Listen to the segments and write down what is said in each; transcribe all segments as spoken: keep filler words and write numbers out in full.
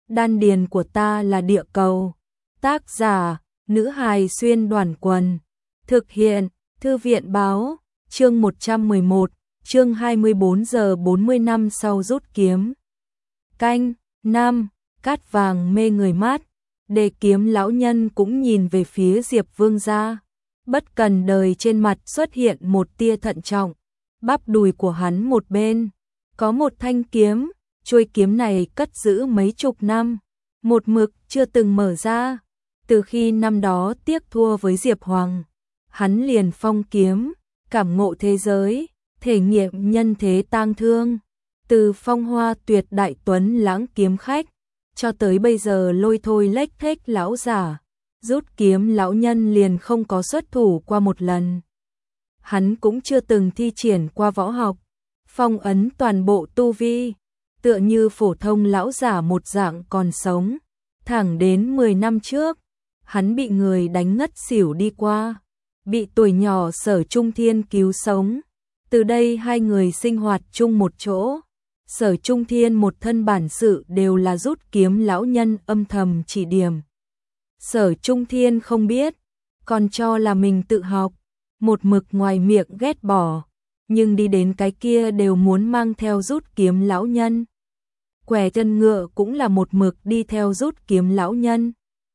đan điền của ta là địa cầu. Tác giả, nữ hài xuyên đoàn quần. Thực hiện, thư viện báo, chương một trăm mười một, chương hai mươi bốn giờ bốn mươi năm sau rút kiếm. Canh, năm, cát vàng mê người mát, Đề Kiếm lão nhân cũng nhìn về phía Diệp Vương gia. Bất cần đời trên mặt xuất hiện một tia thận trọng, bắp đùi của hắn một bên, có một thanh kiếm, chuôi kiếm này cất giữ mấy chục năm, một mực chưa từng mở ra. Từ khi năm đó tiếc thua với Diệp Hoàng, hắn liền phong kiếm, cảm ngộ thế giới, thể nghiệm nhân thế tang thương. Từ phong hoa tuyệt đại tuấn lãng kiếm khách, cho tới bây giờ lôi thôi lếch thếch lão giả, rút kiếm lão nhân liền không có xuất thủ qua một lần. Hắn cũng chưa từng thi triển qua võ học, phong ấn toàn bộ tu vi, tựa như phổ thông lão giả một dạng còn sống. Thẳng đến mười năm trước, hắn bị người đánh ngất xỉu đi qua, bị tuổi nhỏ Sở Trung Thiên cứu sống. Từ đây hai người sinh hoạt chung một chỗ. Sở Trung Thiên một thân bản sự đều là rút kiếm lão nhân âm thầm chỉ điểm. Sở Trung Thiên không biết, còn cho là mình tự học, một mực ngoài miệng ghét bỏ, nhưng đi đến cái kia đều muốn mang theo rút kiếm lão nhân. Quẻ chân ngựa cũng là một mực đi theo rút kiếm lão nhân.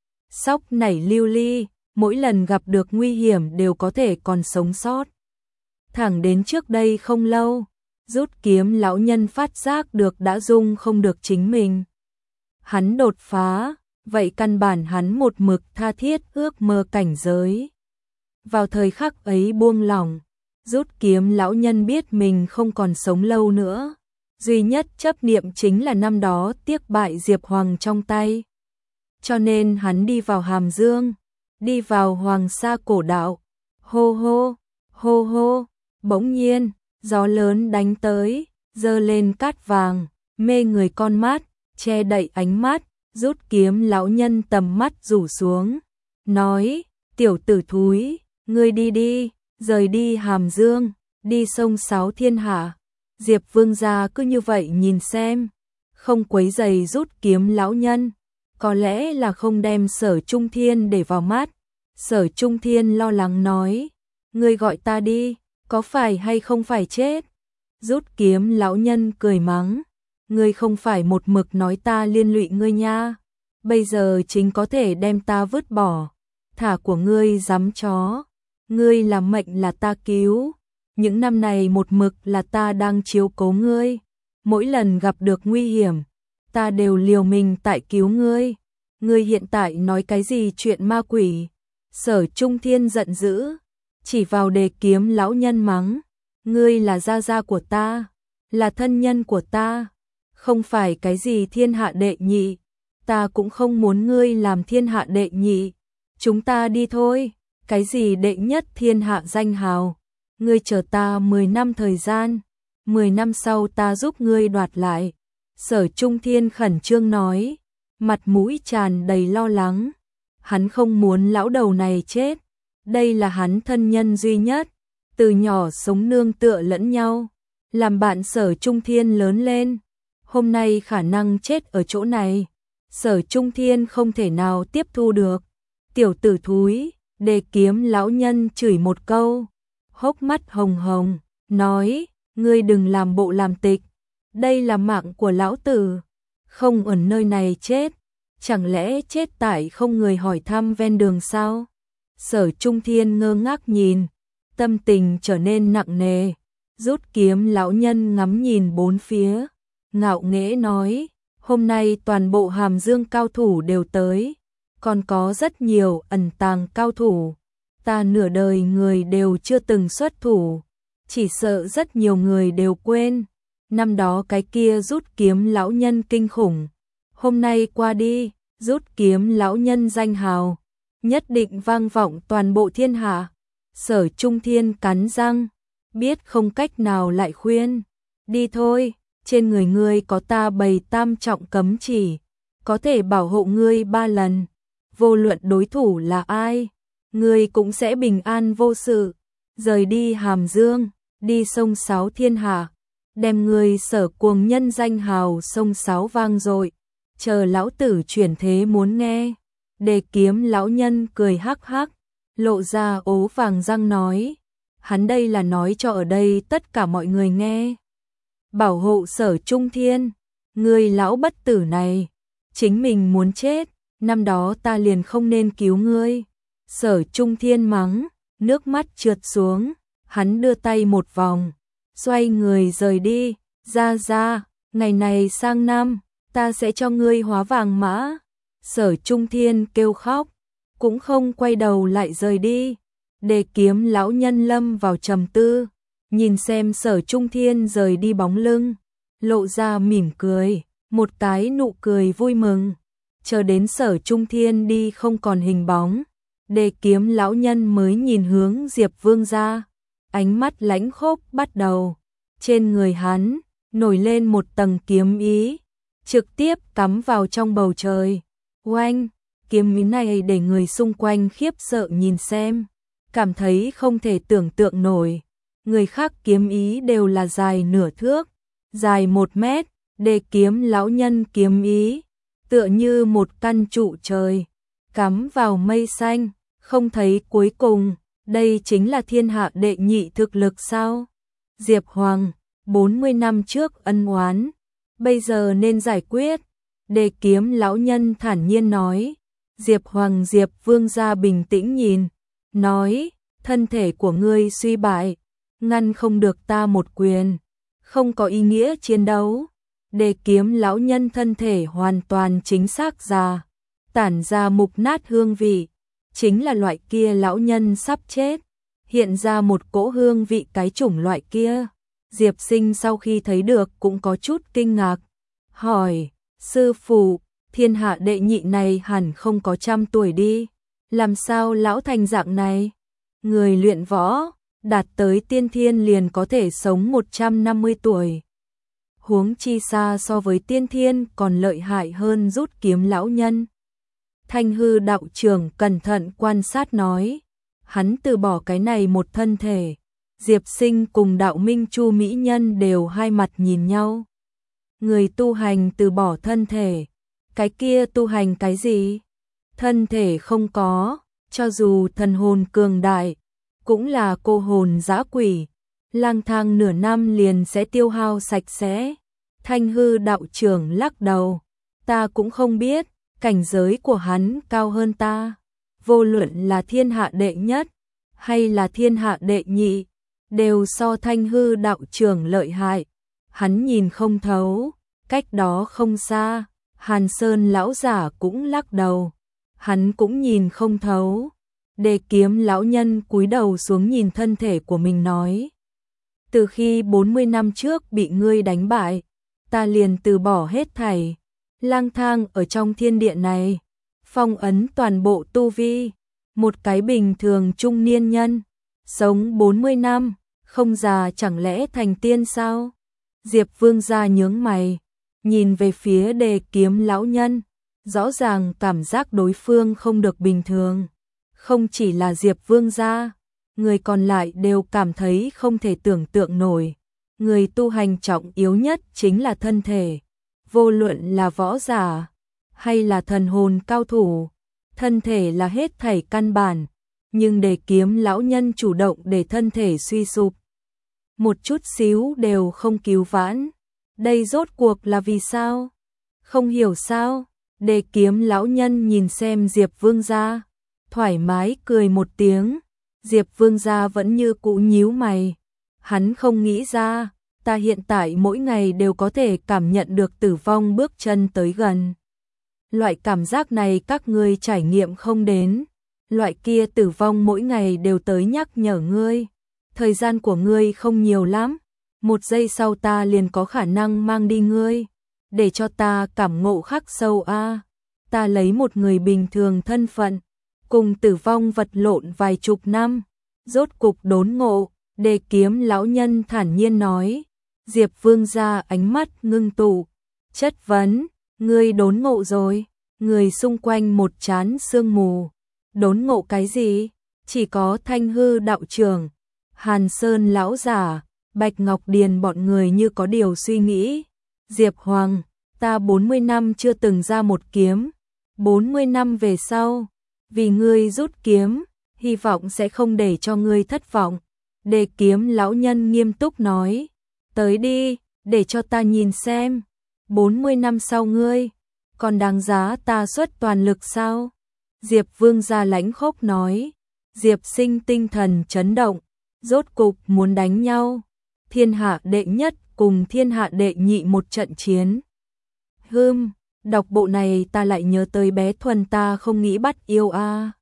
Sóc nảy lưu ly, mỗi lần gặp được nguy hiểm đều có thể còn sống sót. Thẳng đến trước đây không lâu, rút kiếm lão nhân phát giác được đã dung không được chính mình. Hắn đột phá, vậy căn bản hắn một mực tha thiết ước mơ cảnh giới. Vào thời khắc ấy buông lỏng, rút kiếm lão nhân biết mình không còn sống lâu nữa. Duy nhất chấp niệm chính là năm đó tiếc bại Diệp Hoàng trong tay. Cho nên hắn đi vào Hàm Dương, đi vào Hoàng Sa cổ đạo. Hô hô, hô hô, bỗng nhiên, gió lớn đánh tới, dơ lên cát vàng, mê người con mắt, che đậy ánh mắt. Rút kiếm lão nhân tầm mắt rủ xuống, nói, tiểu tử thúi, ngươi đi đi, rời đi Hàm Dương, đi sông Sáo thiên hạ. Diệp Vương gia cứ như vậy nhìn xem, không quấy giày rút kiếm lão nhân, có lẽ là không đem Sở Trung Thiên để vào mắt. Sở Trung Thiên lo lắng nói, ngươi gọi ta đi, có phải hay không phải chết? Rút kiếm lão nhân cười mắng, ngươi không phải một mực nói ta liên lụy ngươi nha, bây giờ chính có thể đem ta vứt bỏ, thả của ngươi dám chó, ngươi là mệnh là ta cứu, những năm này một mực là ta đang chiếu cố ngươi, mỗi lần gặp được nguy hiểm, ta đều liều mình tại cứu ngươi, ngươi hiện tại nói cái gì chuyện ma quỷ? Sở Trung Thiên giận dữ, chỉ vào Đề Kiếm lão nhân mắng, ngươi là gia gia của ta, là thân nhân của ta, không phải cái gì thiên hạ đệ nhị, ta cũng không muốn ngươi làm thiên hạ đệ nhị, chúng ta đi thôi, cái gì đệ nhất thiên hạ danh hào, ngươi chờ ta mười năm thời gian, mười năm sau ta giúp ngươi đoạt lại. Sở Trung Thiên khẩn trương nói, mặt mũi tràn đầy lo lắng, hắn không muốn lão đầu này chết, đây là hắn thân nhân duy nhất, từ nhỏ sống nương tựa lẫn nhau, làm bạn Sở Trung Thiên lớn lên. Hôm nay khả năng chết ở chỗ này, Sở Trung Thiên không thể nào tiếp thu được. Tiểu tử thúi, Đề Kiếm lão nhân chửi một câu, hốc mắt hồng hồng, nói, ngươi đừng làm bộ làm tịch, đây là mạng của lão tử, không ở nơi này chết, chẳng lẽ chết tại không người hỏi thăm ven đường sao? Sở Trung Thiên ngơ ngác nhìn, tâm tình trở nên nặng nề, rút kiếm lão nhân ngắm nhìn bốn phía, ngạo nghễ nói, hôm nay toàn bộ Hàm Dương cao thủ đều tới, còn có rất nhiều ẩn tàng cao thủ, ta nửa đời người đều chưa từng xuất thủ, chỉ sợ rất nhiều người đều quên, năm đó cái kia rút kiếm lão nhân kinh khủng, hôm nay qua đi, rút kiếm lão nhân danh hào, nhất định vang vọng toàn bộ thiên hạ. Sở Trung Thiên cắn răng, biết không cách nào lại khuyên, đi thôi, trên người ngươi có ta bày tam trọng cấm chỉ, có thể bảo hộ ngươi ba lần, vô luận đối thủ là ai, ngươi cũng sẽ bình an vô sự, rời đi Hàm Dương, đi sông Sáo thiên hạ, đem ngươi Sở cuồng nhân danh hào sông Sáo vang dội, chờ lão tử chuyển thế muốn nghe. Đề kiếm lão nhân cười hắc hắc, lộ ra ố vàng răng nói, hắn đây là nói cho ở đây tất cả mọi người nghe. Bảo hộ Sở Trung Thiên, người lão bất tử này, chính mình muốn chết, năm đó ta liền không nên cứu ngươi. Sở Trung Thiên mắng, nước mắt trượt xuống, hắn đưa tay một vòng, xoay người rời đi, ra ra, ngày này sang năm, ta sẽ cho ngươi hóa vàng mã. Sở Trung Thiên kêu khóc, cũng không quay đầu lại rời đi. Đề kiếm lão nhân lâm vào trầm tư, nhìn xem Sở Trung Thiên rời đi bóng lưng, lộ ra mỉm cười, một cái nụ cười vui mừng. Chờ đến Sở Trung Thiên đi không còn hình bóng, đề kiếm lão nhân mới nhìn hướng Diệp Vương gia, ánh mắt lãnh khốc bắt đầu. Trên người hắn nổi lên một tầng kiếm ý, trực tiếp cắm vào trong bầu trời. Oanh, kiếm ý này để người xung quanh khiếp sợ nhìn xem, cảm thấy không thể tưởng tượng nổi. Người khác kiếm ý đều là dài nửa thước, dài một mét, đề kiếm lão nhân kiếm ý tựa như một căn trụ trời, cắm vào mây xanh, không thấy cuối cùng. Đây chính là thiên hạ đệ nhị thực lực sao? Diệp Hoàng, bốn mươi năm trước ân oán, bây giờ nên giải quyết. Đề kiếm lão nhân thản nhiên nói. Diệp Hoàng Diệp Vương gia bình tĩnh nhìn, nói, thân thể của ngươi suy bại, ngăn không được ta một quyền, không có ý nghĩa chiến đấu. Đề kiếm lão nhân thân thể hoàn toàn chính xác già, tản ra mục nát hương vị, chính là loại kia lão nhân sắp chết, hiện ra một cỗ hương vị cái chủng loại kia. Diệp Sinh sau khi thấy được cũng có chút kinh ngạc, hỏi, sư phụ, thiên hạ đệ nhị này hẳn không có trăm tuổi đi, làm sao lão thành dạng này? Người luyện võ, đạt tới tiên thiên liền có thể sống một trăm năm mươi tuổi. Huống chi xa so với tiên thiên còn lợi hại hơn rút kiếm lão nhân. Thanh hư đạo trưởng cẩn thận quan sát nói, hắn từ bỏ cái này một thân thể. Diệp Sinh cùng đạo minh chu mỹ nhân đều hai mặt nhìn nhau. Người tu hành từ bỏ thân thể, cái kia tu hành cái gì? Thân thể không có, cho dù thần hồn cường đại, cũng là cô hồn dã quỷ, lang thang nửa năm liền sẽ tiêu hao sạch sẽ. Thanh hư đạo trưởng lắc đầu, ta cũng không biết, cảnh giới của hắn cao hơn ta, vô luận là thiên hạ đệ nhất hay là thiên hạ đệ nhị, đều so thanh hư đạo trưởng lợi hại. Hắn nhìn không thấu. Cách đó không xa, Hàn Sơn lão giả cũng lắc đầu, hắn cũng nhìn không thấu. Đề kiếm lão nhân cúi đầu xuống nhìn thân thể của mình nói, từ khi bốn mươi năm trước bị ngươi đánh bại, ta liền từ bỏ hết thảy, lang thang ở trong thiên địa này, phong ấn toàn bộ tu vi. Một cái bình thường trung niên nhân, sống bốn mươi năm, không già chẳng lẽ thành tiên sao? Diệp Vương gia nhướng mày, nhìn về phía đề kiếm lão nhân, rõ ràng cảm giác đối phương không được bình thường. Không chỉ là Diệp Vương gia, người còn lại đều cảm thấy không thể tưởng tượng nổi. Người tu hành trọng yếu nhất chính là thân thể, vô luận là võ giả hay là thần hồn cao thủ, thân thể là hết thảy căn bản, nhưng đề kiếm lão nhân chủ động để thân thể suy sụp, một chút xíu đều không cứu vãn. Đây rốt cuộc là vì sao? Không hiểu sao? Đề kiếm lão nhân nhìn xem Diệp Vương gia, thoải mái cười một tiếng. Diệp Vương gia vẫn như cũ nhíu mày. Hắn không nghĩ ra, ta hiện tại mỗi ngày đều có thể cảm nhận được tử vong bước chân tới gần. Loại cảm giác này các ngươi trải nghiệm không đến. Loại kia tử vong mỗi ngày đều tới nhắc nhở ngươi. Thời gian của ngươi không nhiều lắm. Một giây sau ta liền có khả năng mang đi ngươi. Để cho ta cảm ngộ khắc sâu a. Ta lấy một người bình thường thân phận, cùng tử vong vật lộn vài chục năm, rốt cục đốn ngộ. Đề kiếm lão nhân thản nhiên nói. Diệp Vương gia ánh mắt ngưng tụ, chất vấn, ngươi đốn ngộ rồi? Người xung quanh một chán sương mù. Đốn ngộ cái gì? Chỉ có Thanh hư đạo trưởng, Hàn Sơn lão giả, Bạch Ngọc Điền bọn người như có điều suy nghĩ. Diệp Hoàng, ta bốn mươi năm chưa từng ra một kiếm, bốn mươi năm về sau, vì ngươi rút kiếm, hy vọng sẽ không để cho ngươi thất vọng. Đề kiếm lão nhân nghiêm túc nói, tới đi, để cho ta nhìn xem, bốn mươi năm sau ngươi, còn đáng giá ta xuất toàn lực sao? Diệp Vương gia lãnh khốc nói. Diệp Sinh tinh thần chấn động, rốt cục muốn đánh nhau. Thiên hạ đệ nhất cùng thiên hạ đệ nhị một trận chiến. Hừm, đọc bộ này ta lại nhớ tới bé Thuần ta không nghĩ bắt yêu a.